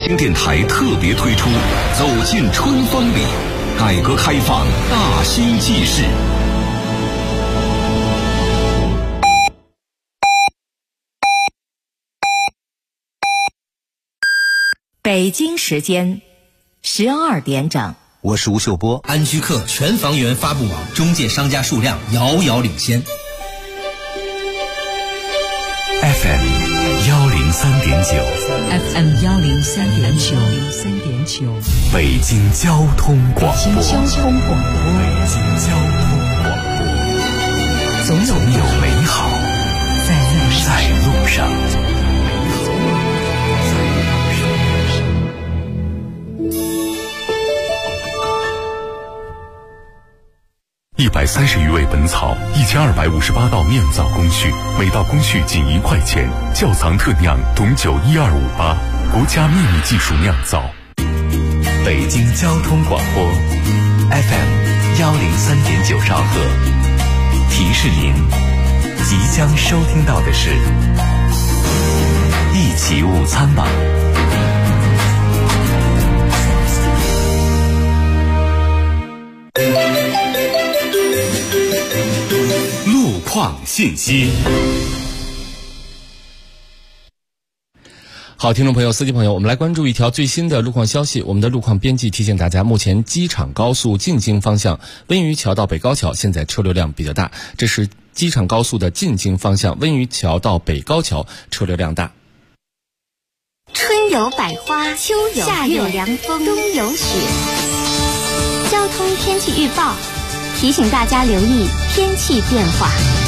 京电台特别推出走进春风里，改革开放大新纪事。 北京时间12点整， 我是吴秀波。 安居客全房源发布网中介商家数量遥遥领先。 FM 103.9， 北京交通广播，总有美好在路上。130余味本草，1258道酿造工序，每道工序仅1块钱。窖藏特酿董酒12588，国家秘密技术酿造。北京交通广播 FM 103.9兆赫，提示您即将收听到的是一起午餐吧。路况信息。 好，听众朋友、司机朋友，我们来关注一条最新的路况消息。我们的路况编辑提醒大家，目前机场高速进京方向温榆桥到北高桥现在车流量比较大，这是机场高速的进京方向温榆桥到北高桥车流量大。 春有百花，秋有夏有凉风，冬有雪。交通天气预报提醒大家留意天气变化。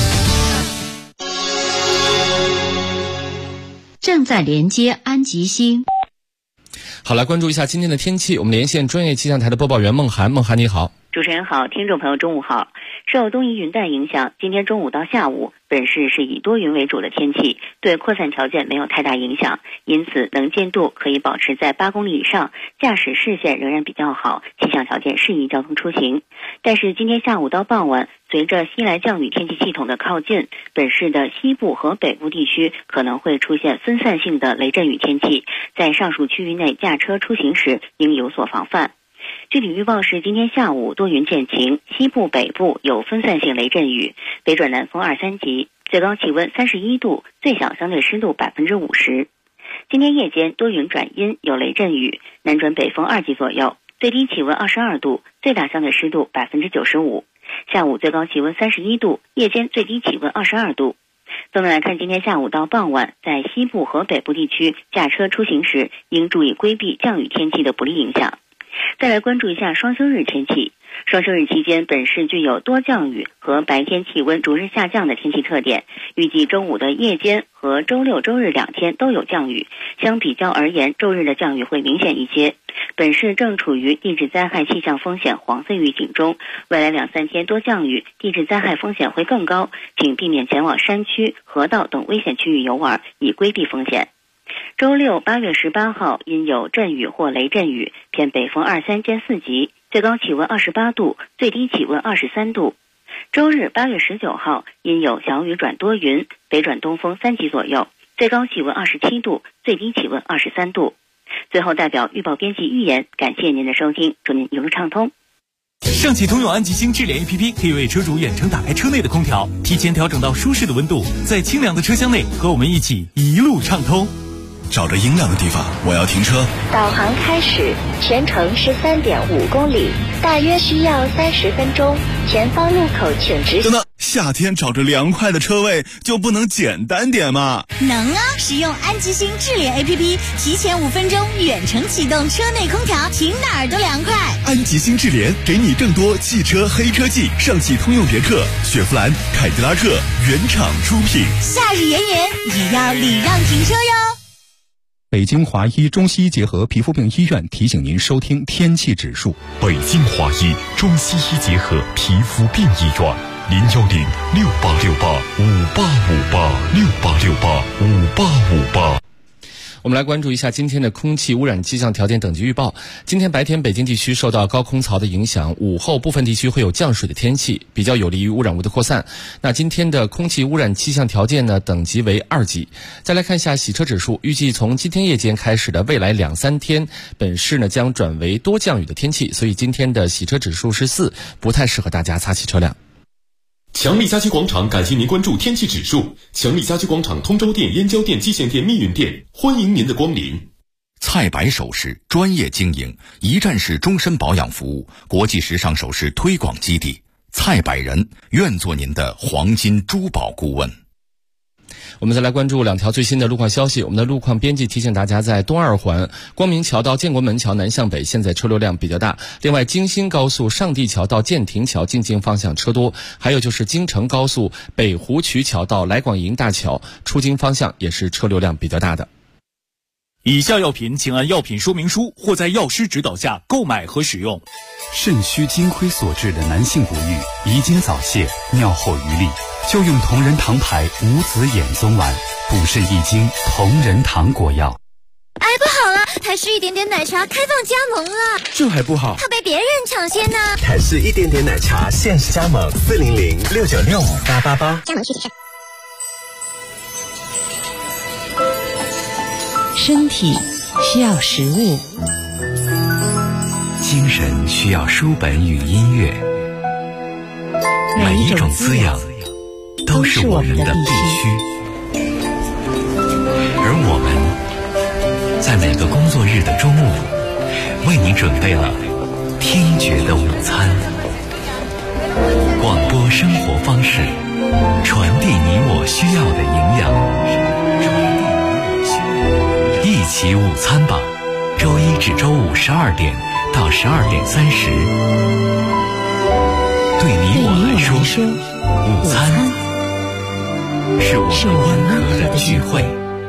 正在连接安吉星。 好，来关注一下今天的天气。我们连线专业气象台的播报员孟涵。孟涵你好。 主持人好，听众朋友中午好。受东移云带影响，今天中午到下午，本市是以多云为主的天气，对扩散条件没有太大影响，因此能见度可以保持在8公里以上，驾驶视线仍然比较好，气象条件适宜交通出行。但是今天下午到傍晚，随着西来降雨天气系统的靠近，本市的西部和北部地区可能会出现分散性的雷阵雨天气，在上述区域内驾车出行时应有所防范。具体预报是今天下午多云见晴，西部北部有分散性雷阵雨，北转南风2、3级，最高气温31度，最小相对湿度50%。今天夜间多云转阴，有雷阵雨，南转北风2级左右，最低气温22度，最大相对湿度95%。下午最高气温31度，夜间最低气温22度。总的来看，今天下午到傍晚，在西部和北部地区驾车出行时，应注意规避降雨天气的不利影响。再来关注一下双休日天气。双休日期间，本市具有多降雨和白天气温逐日下降的天气特点，预计周5的夜间和周6、周日2天都有降雨，相比较而言，周日的降雨会明显一些。本市正处于地质灾害气象风险黄色预警中，未来2、3天多降雨，地质灾害风险会更高，请避免前往山区、河道等危险区域游玩，以规避风险。周六8月18号因有阵雨或雷阵雨，偏北风2、3兼4级，最高气温28度，最低气温23度。周日8月19号因有小雨转多云，北转东风3级左右，最高气温27度，最低气温23度。最后代表预报编辑预言，感谢您的收听，祝您一路畅通。 上汽通用安吉星智联 APP 可以为车主远程打开车内的空调，提前调整到舒适的温度，在清凉的车厢内和我们一起一路畅通。 找着阴凉的地方，我要停车。 导航开始，全程是3.5公里，大约需要30分钟。前方路口请直行。 等等，夏天找着凉快的车位就不能简单点吗？ 能啊！使用安吉星智联 APP， 提前5分钟远程启动车内空调，停哪儿都凉快。 安吉星智联给你更多汽车黑科技，上汽通用别克、雪佛兰、凯迪拉克原厂出品。 夏日炎炎也要礼让停车哟。 北京华医中西医结合皮肤病医院提醒您收听天气指数。 北京华医中西医结合皮肤病医院，01068685858，68685858。 我们来关注一下今天的空气污染气象条件等级预报。今天白天北京地区受到高空槽的影响，午后部分地区会有降水的天气，比较有利于污染物的扩散。那今天的空气污染气象条件呢，等级为2级。再来看一下洗车指数，预计从今天夜间开始的未来2-3天，本市呢将转为多降雨的天气，所以今天的洗车指数是4，不太适合大家擦洗车辆。 强力家居广场感谢您关注天气指数。强力家居广场通州店、燕郊店、蓟县店、密云店，欢迎您的光临。 菜百首饰专业经营，一站式终身保养服务，国际时尚首饰推广基地。菜百人愿做您的黄金珠宝顾问。 我们再来关注2条最新的路况消息。我们的路况编辑提醒大家，在东二环光明桥到建国门桥南向北，现在车流量比较大。另外，京新高速上地桥到建亭桥进京方向车多，还有就是京承高速北湖渠桥到来广营大桥出京方向也是车流量比较大的。 以下药品请按药品说明书或在药师指导下购买和使用。 肾虚金亏所致的男性不育、遗精早泄、尿后余力，就用同仁堂牌无子衍宗丸，补肾益精，同仁堂果药。 哎，不好了，台式一点点奶茶开放加盟了。 这还不好， 怕被别人抢先呢。 台式一点点奶茶限时加盟，400-696-5888，加盟具体看。 身体需要食物， 精神需要书本与音乐，每一种滋养都是我们的必须。而我们在每个工作日的中午，为你准备了听觉的午餐。广播生活方式，传递你我需要的营养。一起午餐吧，周一至周五12点到12点30。对你我来说，午餐是我们温和的聚会。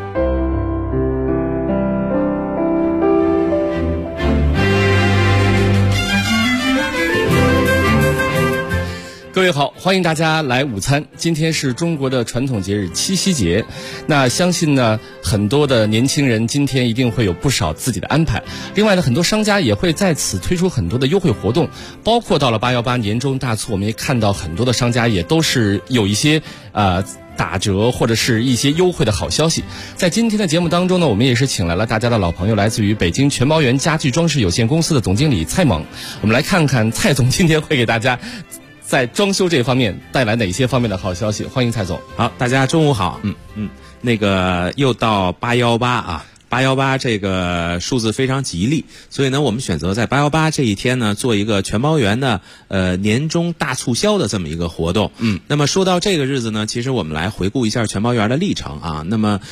各位好，欢迎大家来午餐。今天是中国的传统节日七夕节，那相信呢，很多的年轻人今天一定会有不少自己的安排。另外呢，很多商家也会在此推出很多的优惠活动，包括到了818年中大促，我们也看到很多的商家也都是有一些打折或者是一些优惠的好消息。在今天的节目当中呢，我们也是请来了大家的老朋友，来自于北京全包园家具装饰有限公司的总经理蔡猛。我们来看看蔡总今天会给大家在装修这方面带来哪些方面的好消息。欢迎蔡总。 好，大家中午好。那个又到818啊，818这个数字非常吉利，所以呢，我们选择在818这一天呢，做一个全包园的年终大促销的这么一个活动。那么说到这个日子呢，其实我们来回顾一下全包园的历程啊。那么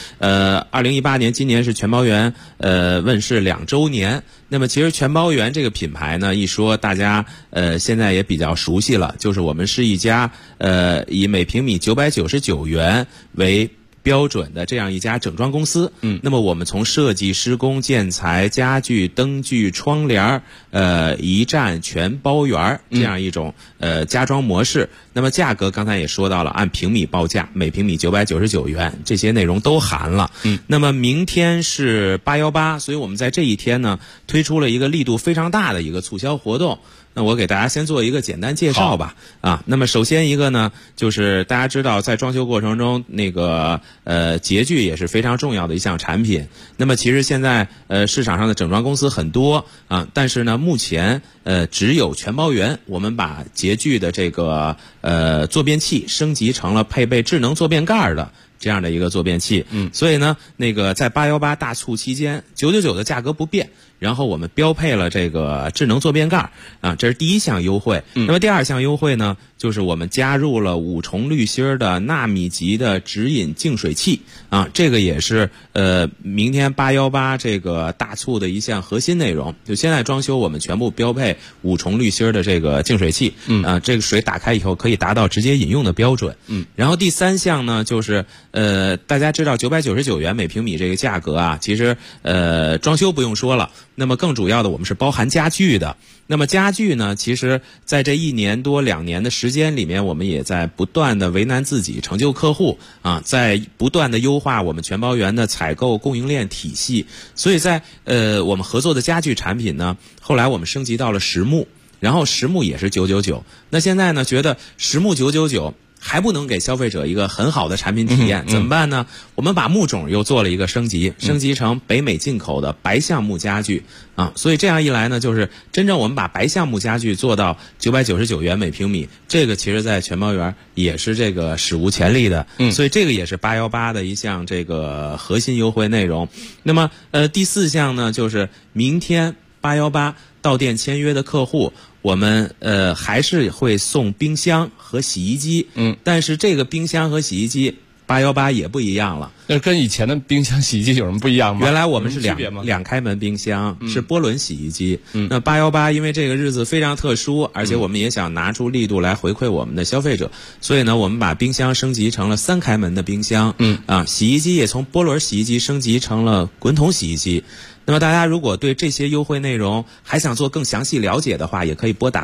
2018年，今年是全包园问世2周年。那么其实全包园这个品牌呢，一说大家现在也比较熟悉了，就是我们是一家以每平米999元为标准的这样一家整装公司。那么我们从设计、施工、建材、家具、灯具、窗帘一站全包园这样一种家装模式。那么价格刚才也说到了，按平米报价，每平米999元，这些内容都含了。那么明天是818，所以我们在这一天呢，推出了一个力度非常大的一个促销活动。那我给大家先做一个简单介绍吧。那么首先一个呢，就是大家知道在装修过程中，那个洁具也是非常重要的一项产品。那么其实现在市场上的整装公司很多啊，但是呢，目前只有全包园，我们把洁具的这个坐便器升级成了配备智能坐便盖的这样的一个坐便器。所以呢，那个在818大促期间，999的价格不变，然后我们标配了这个智能坐便盖啊，这是第一项优惠。那么第二项优惠呢，就是我们加入了5重滤芯的纳米级的直饮净水器啊，这个也是明天818这个大促的一项核心内容。就现在装修我们全部标配5重滤芯的这个净水器，这个水打开以后可以达到直接饮用的标准。然后第3项呢，就是大家知道999元每平米这个价格啊，其实装修不用说了，那么更主要的我们是包含家具的。那么家具呢，其实在这1年多2年的时间里面，我们也在不断的为难自己，成就客户啊，在不断的优化我们全包园的采购供应链体系。所以在我们合作的家具产品呢，后来我们升级到了实木，然后实木也是999。那现在呢，觉得实木999还不能给消费者一个很好的产品体验，怎么办呢？我们把木种又做了一个升级成北美进口的白橡木家具啊，所以这样一来呢，就是真正我们把白橡木家具做到999元每平米，这个其实在全包园也是这个史无前例的，所以这个也是818的一项这个核心优惠内容。那么第4项呢，就是明天818到店签约的客户，我们还是会送冰箱和洗衣机，但是这个冰箱和洗衣机818也不一样了。 那跟以前的冰箱、洗衣机有什么不一样吗？ 原来我们是两开门冰箱，是波轮洗衣机。那818因为这个日子非常特殊，而且我们也想拿出力度来回馈我们的消费者，所以呢，我们把冰箱升级成了3开门的冰箱。洗衣机也从波轮洗衣机升级成了滚筒洗衣机。那么大家如果对这些优惠内容还想做更详细了解的话，也可以拨打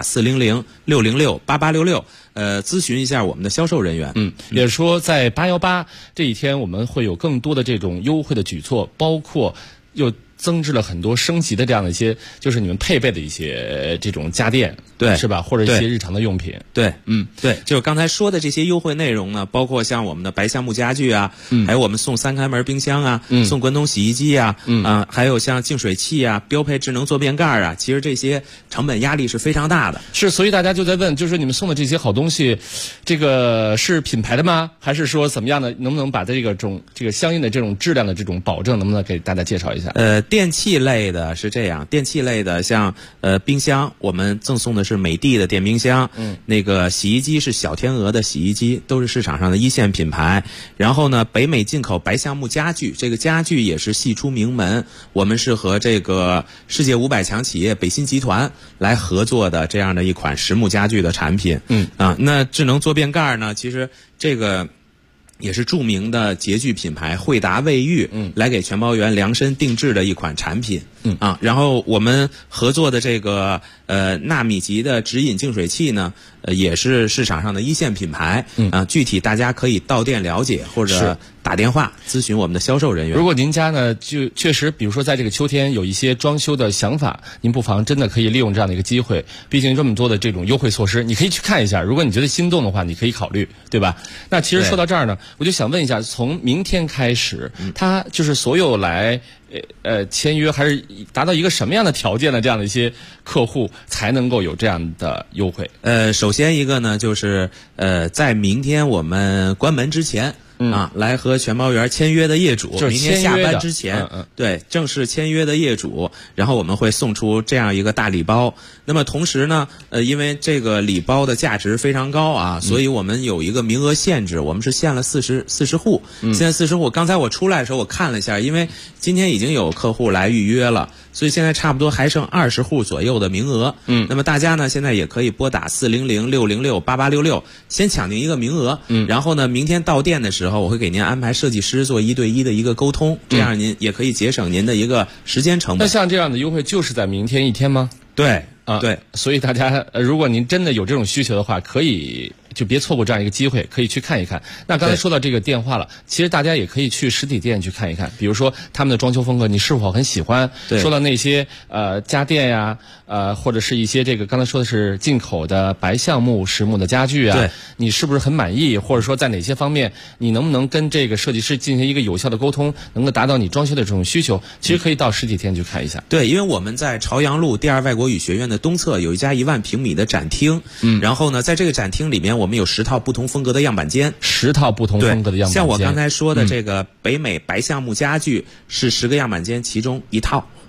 400-606-8866，咨询一下我们的销售人员。 也就是说在818这一天，我们会有更多的这种优惠的举措，包括又增置了很多升级的这样的一些，就是你们配备的一些这种家电， 对， 是吧？或者一些日常的用品， 对，对，就是刚才说的这些优惠内容呢，包括像我们的白橡木家具啊，还有我们送3开门冰箱啊，送滚筒洗衣机啊，还有像净水器啊，标配智能坐便盖啊，其实这些成本压力是非常大的。 是，所以大家就在问，就是你们送的这些好东西，这个是品牌的吗？还是说怎么样的？能不能把这个相应的这种质量的这种保证，能不能给大家介绍一下？ 电器类的是这样，电器类的像冰箱，我们赠送的是美的的电冰箱，那个洗衣机是小天鹅的洗衣机，都是市场上的1线品牌。然后呢，北美进口白橡木家具，这个家具也是系出名门，我们是和这个世界500强企业北新集团来合作的这样的一款实木家具的产品。那智能坐便盖呢，其实这个也是著名的洁具品牌惠达卫浴来给全包园量身定制的一款产品。然后我们合作的这个纳米级的直饮净水器呢，也是市场上的1线品牌。具体大家可以到店了解，或者打电话咨询我们的销售人员。 如果您家呢，就确实比如说在这个秋天有一些装修的想法，您不妨真的可以利用这样的一个机会，毕竟这么多的这种优惠措施，你可以去看一下，如果你觉得心动的话，你可以考虑，对吧？那其实说到这儿呢，我就想问一下，从明天开始，它就是所有来签约还是达到一个什么样的条件的这样的一些客户才能够有这样的优惠？ 首先一个呢，就是在明天我们关门之前来和全包园签约的业主，明天下班之前，对，正式签约的业主，然后我们会送出这样一个大礼包。那么同时呢，因为这个礼包的价值非常高啊，所以我们有一个名额限制，我们是限了40户，现在40户。刚才我出来的时候我看了一下，因为今天已经有客户来预约了，所以现在差不多还剩20户左右的名额。那么大家呢，现在也可以拨打400-606-8866，先抢定一个名额。然后呢，明天到店的时候，我会给您安排设计师做1对1的一个沟通，这样您也可以节省您的一个时间成本。 那像这样的优惠就是在明天一天吗？ 对。 对，所以大家如果您真的有这种需求的话，可以就别错过这样一个机会，可以去看一看。那刚才说到这个电话了，其实大家也可以去实体店去看一看，比如说他们的装修风格你是否很喜欢，说到那些家电呀，或者是一些这个刚才说的是进口的白橡木实木的家具啊，你是不是很满意，或者说在哪些方面你能不能跟这个设计师进行一个有效的沟通，能够达到你装修的这种需求，其实可以到实体店去看一下。 对，因为我们在朝阳路第2外国语学院的东侧有一家1万平米的展厅，然后呢，在这个展厅里面，我们有10套不同风格的样板间 ，10套不同风格的样板间。 像我刚才说的这个北美白橡木家具是10个样板间其中1套。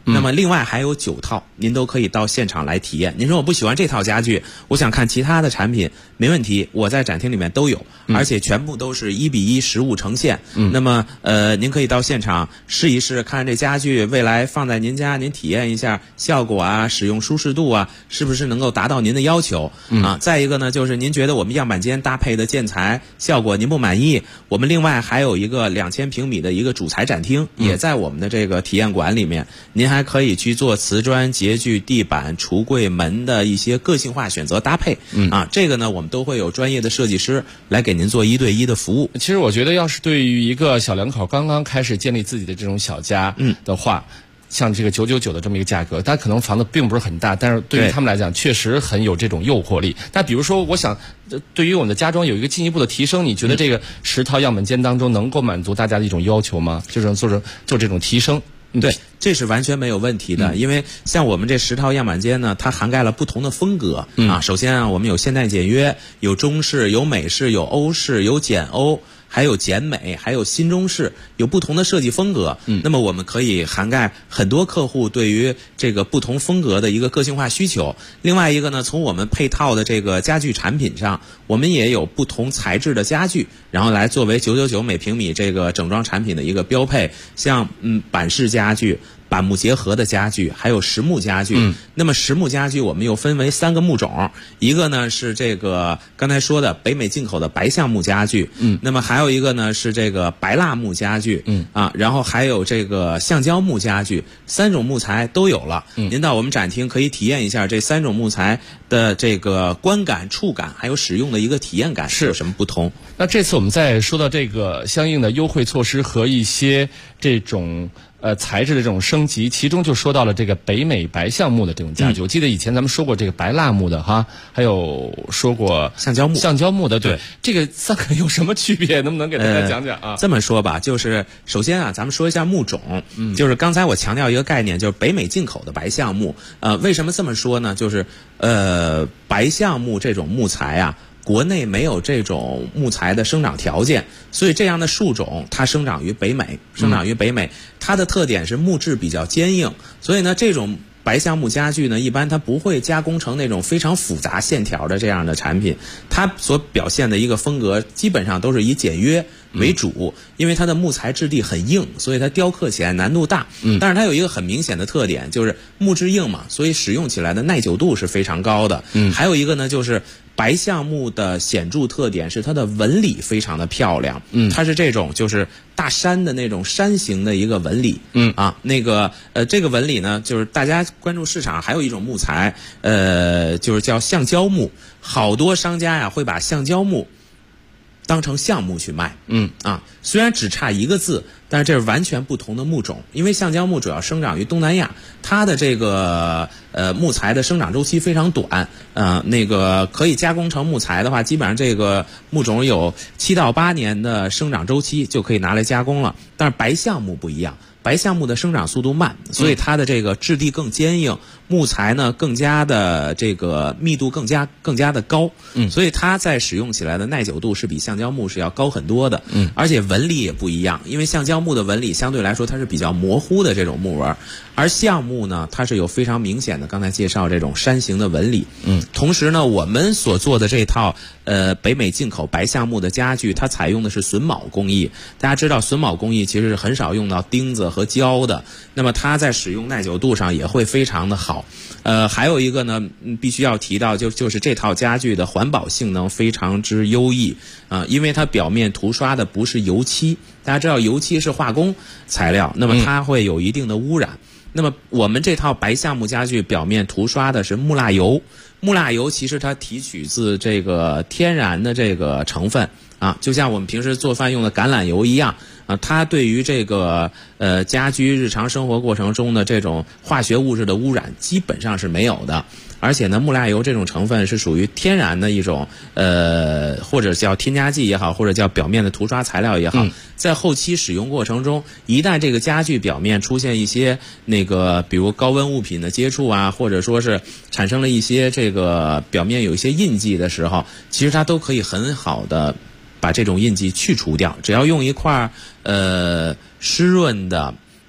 那么另外还有9套，您都可以到现场来体验。您说我不喜欢这套家具，我想看其他的产品，没问题，我在展厅里面都有，而且全部都是1:1实物呈现。那么您可以到现场试一试，看这家具未来放在您家，您体验一下效果啊，使用舒适度啊，是不是能够达到您的要求啊？再一个呢，就是您觉得我们样板间搭配的建材效果您不满意，我们另外还有一个2000平米的一个主材展厅，也在我们的这个体验馆里面，您还可以去做瓷砖、洁具、地板、橱柜、门的一些个性化选择搭配。这个呢，我们都会有专业的设计师来给您做1对1的服务。 其实我觉得，要是对于一个小两口刚刚开始建立自己的这种小家的话，像这个999的这么一个价格，但可能房子并不是很大，但是对于他们来讲确实很有这种诱惑力。但比如说，我想对于我们的家装有一个进一步的提升，你觉得这个10套样本间当中能够满足大家的一种要求吗？就是做这种提升。 对，这是完全没有问题的，因为像我们这10套样板间呢，它涵盖了不同的风格啊。首先啊，我们有现代简约，有中式，有美式，有欧式，有简欧，还有简美，还有新中式，有不同的设计风格。那么我们可以涵盖很多客户对于这个不同风格的一个个性化需求。另外一个呢，从我们配套的这个家具产品上，我们也有不同材质的家具，然后来作为999每平米这个整装产品的一个标配。像板式家具、板木结合的家具，还有实木家具。那么实木家具我们又分为3个木种，一个呢是这个刚才说的北美进口的白橡木家具，那么还有一个呢是这个白蜡木家具，然后还有这个橡胶木家具，3种木材都有了。您到我们展厅可以体验一下这3种木材的这个观感、触感，还有使用的一个体验感是有什么不同。 那这次我们在说到这个相应的优惠措施和一些这种材质的这种升级，其中就说到了这个北美白橡木的这种家具。我记得以前咱们说过这个白蜡木的哈，还有说过橡胶木的。对，这个3个有什么区别？能不能给大家讲讲啊？ 这么说吧，就是首先啊，咱们说一下木种。就是刚才我强调一个概念，就是北美进口的白橡木。为什么这么说呢？就是白橡木这种木材啊，国内没有这种木材的生长条件，所以这样的树种它生长于北美，它的特点是木质比较坚硬，所以呢，这种白橡木家具呢，一般它不会加工成那种非常复杂线条的这样的产品，它所表现的一个风格基本上都是以简约为主，因为它的木材质地很硬，所以它雕刻起来难度大。但是它有一个很明显的特点，就是木质硬嘛，所以使用起来的耐久度是非常高的。还有一个呢，就是白橡木的显著特点是它的纹理非常的漂亮。它是这种就是大山的那种山形的一个纹理。这个纹理呢，就是大家关注市场还有一种木材，就是叫橡胶木，好多商家呀会把橡胶木当成橡木去卖。虽然只差1个字，但是这是完全不同的木种。因为橡胶木主要生长于东南亚，它的这个木材的生长周期非常短。可以加工成木材的话，基本上这个木种有7到8年的生长周期就可以拿来加工了。但是白橡木不一样，白橡木的生长速度慢，所以它的这个质地更坚硬，木材呢更加的这个密度更加的高。所以它在使用起来的耐久度是比橡胶木是要高很多的。而且纹理也不一样，因为橡胶木的纹理相对来说它是比较模糊的这种木纹，而橡木呢它是有非常明显的刚才介绍这种山形的纹理。同时呢，我们所做的这套北美进口白橡木的家具，它采用的是榫卯工艺。大家知道榫卯工艺其实是很少用到钉子和胶的，那么它在使用耐久度上也会非常的好。还有一个呢，必须要提到就是这套家具的环保性能非常之优异因为它表面涂刷的不是油漆，大家知道油漆是化工材料，那么它会有一定的污染。那么我们这套白橡木家具表面涂刷的是木蜡油，木蜡油其实它提取自这个天然的这个成分就像我们平时做饭用的橄榄油一样它对于这个家居日常生活过程中的这种化学物质的污染基本上是没有的。而且呢，木蜡油这种成分是属于天然的一种或者叫添加剂也好，或者叫表面的涂刷材料也好，在后期使用过程中，一旦这个家具表面出现一些比如高温物品的接触或者说是产生了一些这个表面有一些印记的时候，其实它都可以很好的把这种印记去除掉，只要用一块湿润的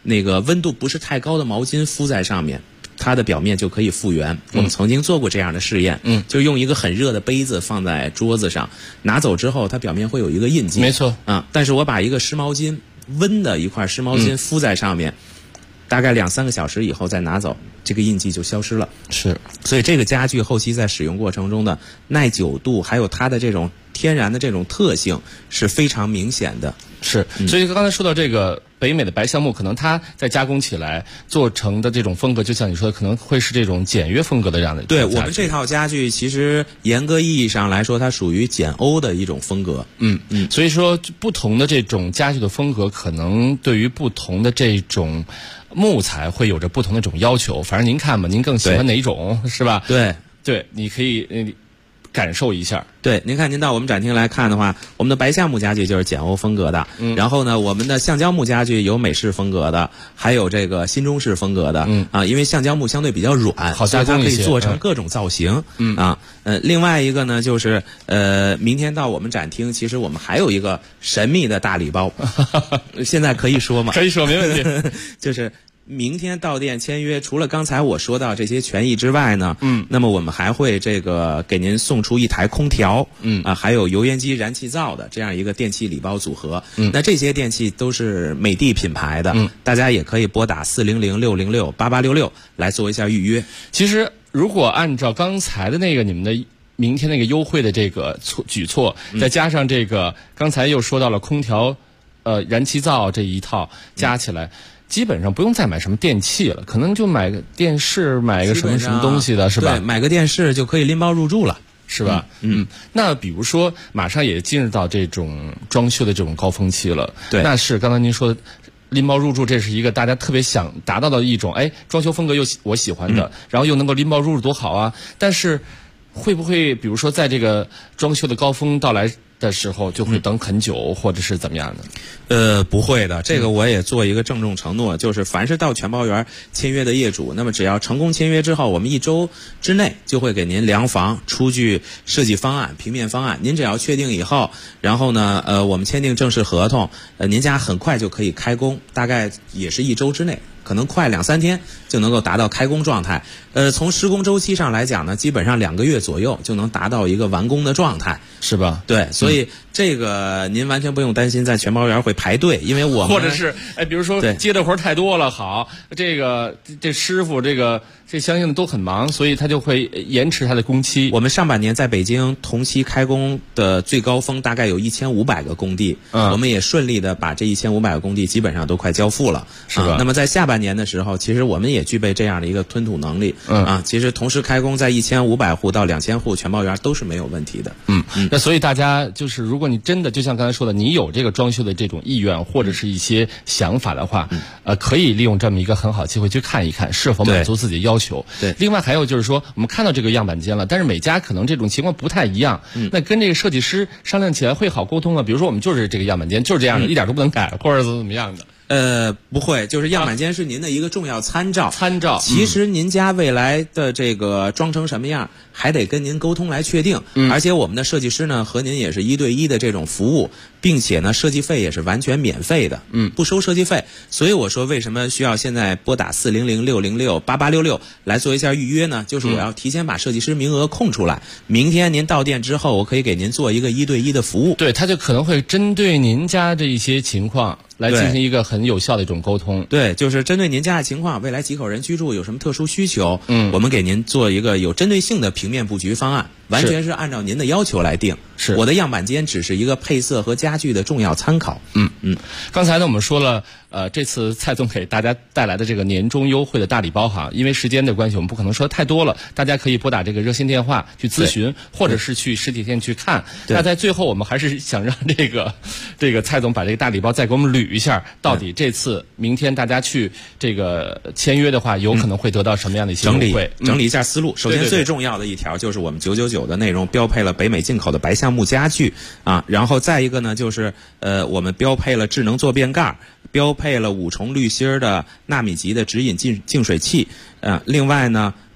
那个温度不是太高的毛巾敷在上面，它的表面就可以复原。我们曾经做过这样的试验，就用一个很热的杯子放在桌子上，拿走之后它表面会有一个印记， 没错啊。但是我把一个湿毛巾，温的一块湿毛巾敷在上面，大概2-3个小时以后再拿走，这个印记就消失了。 是， 所以这个家具后期在使用过程中的耐久度，还有它的这种天然的这种特性是非常明显的。 是，所以刚才说到这个北美的白橡木，可能它在加工起来做成的这种风格，就像你说的，可能会是这种简约风格的这样的。 对，我们这套家具其实严格意义上来说，它属于简欧的一种风格。 所以说不同的这种家具的风格，可能对于不同的这种木材会有着不同的这种要求。反正您看吧，您更喜欢哪一种，是吧？对，你可以感受一下。 对，您看，您到我们展厅来看的话，我们的白橡木家具就是简欧风格的，然后呢，我们的橡胶木家具有美式风格的，还有这个新中式风格的，因为橡胶木相对比较软， 好加工一些， 所以它可以做成各种造型，另外一个呢，就是明天到我们展厅，其实我们还有一个神秘的大礼包，现在可以说吗？ 可以说，没问题， 就是明天到店签约，除了刚才我说到这些权益之外呢，那么我们还会这个给您送出一台空调，还有油烟机、燃气灶的这样一个电器礼包组合。那这些电器都是美的品牌的，大家也可以拨打400-606-8866来做一下预约。 其实如果按照刚才的那个你们的明天那个优惠的这个举措，再加上这个刚才又说到了空调、燃气灶这一套加起来。基本上不用再买什么电器了，可能就买个电视，买个什么东西的，是吧？ 对，买个电视就可以拎包入住了， 是吧？那比如说，马上也进入到这种装修的这种高峰期了， 对， 那是刚才您说的拎包入住，这是一个大家特别想达到的一种，装修风格又我喜欢的，然后又能够拎包入住，多好啊！但是会不会，比如说在这个装修的高峰到来的时候就会等很久，或者是怎么样的？ 不会的，这个我也做一个郑重承诺，就是凡是到全包园签约的业主，那么只要成功签约之后，我们1周之内就会给您量房、出具设计方案、平面方案。您只要确定以后，然后呢，我们签订正式合同，您家很快就可以开工，大概也是1周之内。可能快2-3天就能够达到开工状态。从施工周期上来讲呢，基本上2个月左右就能达到一个完工的状态， 是吧？ 对，所以这个您完全不用担心在全包园会排队，因为我们或者是比如说接的活太多了，好，这师傅这相应的都很忙，所以他就会延迟他的工期。 我们上半年在北京同期开工的最高峰大概有1500个工地，我们也顺利的把这1500个工地基本上都快交付了， 是吧？ 那么在下半年的时候，其实我们也具备这样的一个吞吐能力，其实同时开工在1500户到2000户全包园都是没有问题的。 那所以大家就是如果你真的就像刚才说的，你有这个装修的这种意愿或者是一些想法的话，可以利用这么一个很好机会去看一看是否满足自己的要求。 对， 另外还有就是说，我们看到这个样板间了，但是每家可能这种情况不太一样，那跟这个设计师商量起来会好沟通啊。比如说我们就是这个样板间就是这样的，一点都不能改，或者怎么样的。 不会，就是样板间是您的一个重要参照。 其实您家未来的这个装成什么样，还得跟您沟通来确定。而且我们的设计师呢，和您也是1对1的这种服务，并且呢，设计费也是完全免费的，不收设计费。所以我说，为什么需要现在拨打400-606-8866来做一下预约呢？就是我要提前把设计师名额空出来，明天您到店之后，我可以给您做一个1对1的服务。 对，他就可能会针对您家这一些情况来进行一个很有效的一种沟通。 对，就是针对您家的情况，未来几口人居住有什么特殊需求，我们给您做一个有针对性的平面布局方案，完全是按照您的要求来定。 是， 我的样板间只是一个配色和家具的重要参考。 刚才呢我们说了，这次蔡总给大家带来的这个年终优惠的大礼包哈，因为时间的关系，我们不可能说太多了，大家可以拨打这个热线电话去咨询，或者是去实体店去看。那在最后，我们还是想让这个蔡总把这个大礼包再给我们捋一下，到底这次明天大家去这个签约的话，有可能会得到什么样的一些优惠？ 整理一下思路。首先最重要的一条就是我们999的内容标配了北美进口的白橡木家具啊，然后再一个呢就是我们标配了智能坐便盖，标配了5重滤芯的纳米级的直饮净水器。另外呢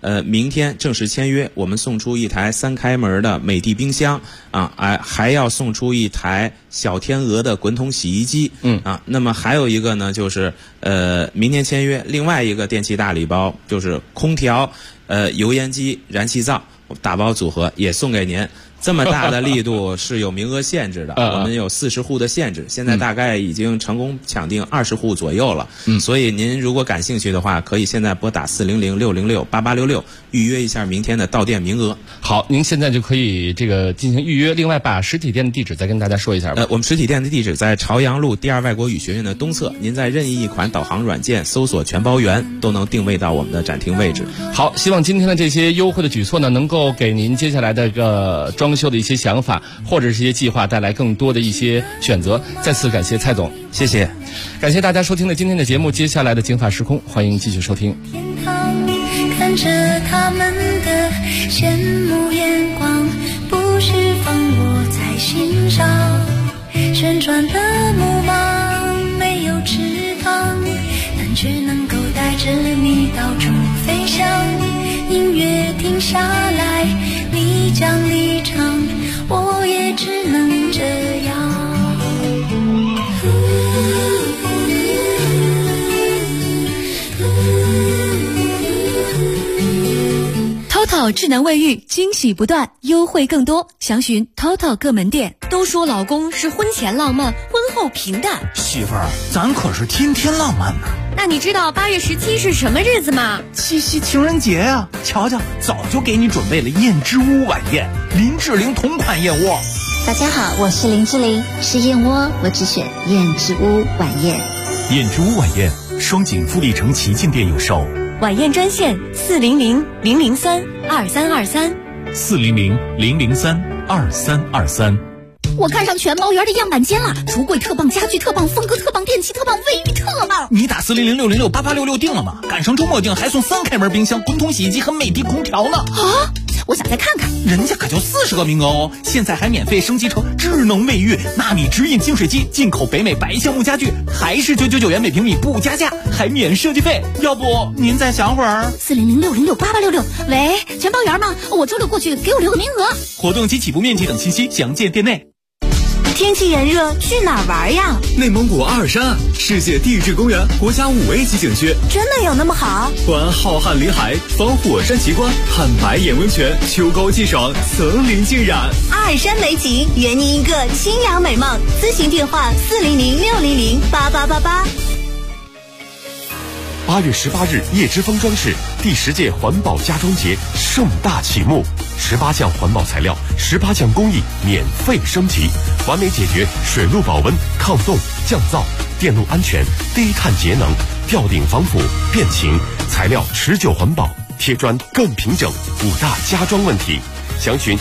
明天正式签约，我们送出一台3开门的美的冰箱还要送出一台小天鹅的滚筒洗衣机那么还有一个呢，就是明天签约另外一个电器大礼包，就是空调、油烟机、燃气灶打包组合也送给您。这么大的力度是有名额限制的，我们有40户的限制，现在大概已经成功抢定20户左右了。所以您如果感兴趣的话，可以现在拨打400-606-8866预约一下明天的到店名额。 好，您现在就可以进行预约。另外，把实体店的地址再跟大家说一下吧。 我们实体店的地址在朝阳路第2外国语学院的东侧，您在任意一款导航软件搜索全包园，都能定位到我们的展厅位置。 好，希望今天的这些优惠的举措呢，能够给您接下来的装修的一些想法或者是一些计划带来更多的一些选择。再次感谢蔡总， 谢谢。 感谢大家收听了今天的节目，接下来的警法时空，欢迎继续收听。 看着他们的羡慕眼光，不释放我在心上。旋转的木马没有翅膀，但却能够带着你到处飞翔。音乐停下来，你将离场，我也只能这样。 TOTO 智能卫浴惊喜不断，优惠更多，详询 TOTO 各门店。 都说老公是婚前浪漫，婚后平淡。 媳妇儿，咱可是天天浪漫呢。 那你知道8月17是什么日子吗？ 七夕情人节啊！瞧瞧，早就给你准备了燕之屋晚宴，林志玲同款燕窝。 大家好，我是林志玲，吃燕窝我只选燕之屋晚宴。 燕之屋晚宴，双井富力城旗舰店有售。 晚宴专线400-003-2323。 400-003-2323。 我看上全包园的样板间了，橱柜特棒，家具特棒，风格特棒，电器特棒，卫浴特棒。 你打400-606-8866定了吗？赶上周末定还送3开门冰箱、滚筒洗衣机和美的空调呢。 啊！我想再看看， 人家可就40个名额哦！现在还免费升级成智能卫浴，纳米直饮净水机，进口北美白橡木家具，还是999元每平米不加价，还免设计费。要不您再想会儿 ？400-606-8866。喂，全包园吗？我周六过去，给我留个名额。 活动及起步面积等信息详见店内。 天气炎热，去哪儿玩呀？ 内蒙古阿尔山世界地质公园国家5A级景区， 真的有那么好？ 观浩瀚林海，访火山奇观，看白眼温泉，秋高气爽，层林尽染。 阿尔山美景，圆你一个清凉美梦。咨询电话400-600-8888。 8月18日，叶之峰装饰第10届环保家装节盛大启幕，18项环保材料，18项工艺免费升级，完美解决水路保温、抗冻、降噪、电路安全、低碳节能、吊顶防腐、变形，材料持久环保，贴砖更平整，5大家装问题。详询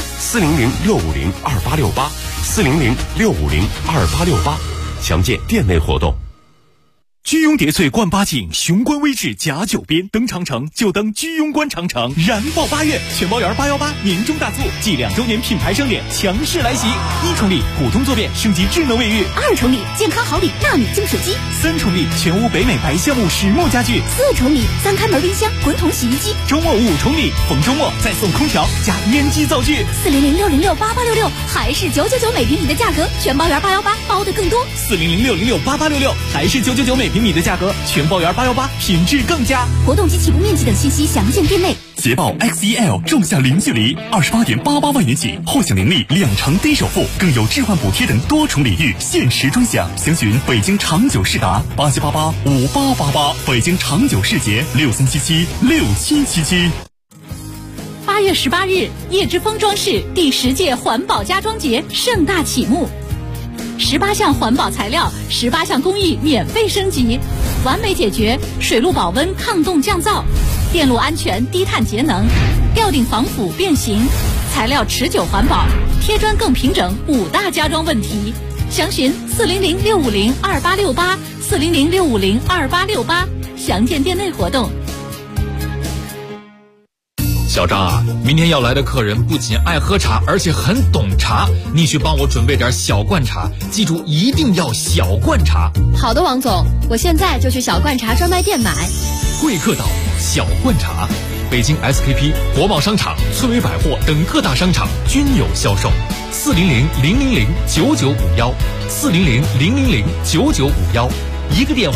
400-650-2868，400-650-2868，详见店内活动。 居庸叠翠冠八景，雄关微志甲9边，登长城就登居庸关长城，燃爆8月，全包园818年终大促，继2周年品牌盛典强势来袭！1重礼普通坐便升级智能卫浴 ，2重礼健康好礼纳米净水机 ，3重礼全屋北美白橡木实木家具 ，4重礼3开门冰箱、滚筒洗衣机， 周末5重礼，逢周末再送空调加烟机灶具。 400-606-8866，还是999每平米的价格，全包园818包的更多。 400-606-8866，还是999每平米的价格，全包园818品质更佳。 活动及起步面积等信息详见店内。 捷豹 XEL 仲夏零距离28.88万元起，后享年利2成低首付，更有置换补贴等多重礼遇，限时专享。详询北京长久世达87885888，北京长久世捷63776777。 8月18日，叶之峰装饰第10届环保家装节盛大启幕，18项环保材料，18项工艺免费升级，完美解决水路保温、抗冻降噪，电路安全、低碳节能，吊顶防腐变形，材料持久环保，贴砖更平整，5大家装问题。详询400-650-2868，400-650-2868，详见店内活动。 小张啊，明天要来的客人不仅爱喝茶，而且很懂茶，你去帮我准备点小罐茶，记住一定要小罐茶。 好的，王总，我现在就去小罐茶专卖店买。 贵客岛小罐茶。 北京 SKP、国贸商场、翠微百货等各大商场均有销售。400-000-9951，400-000-9951，一个电话。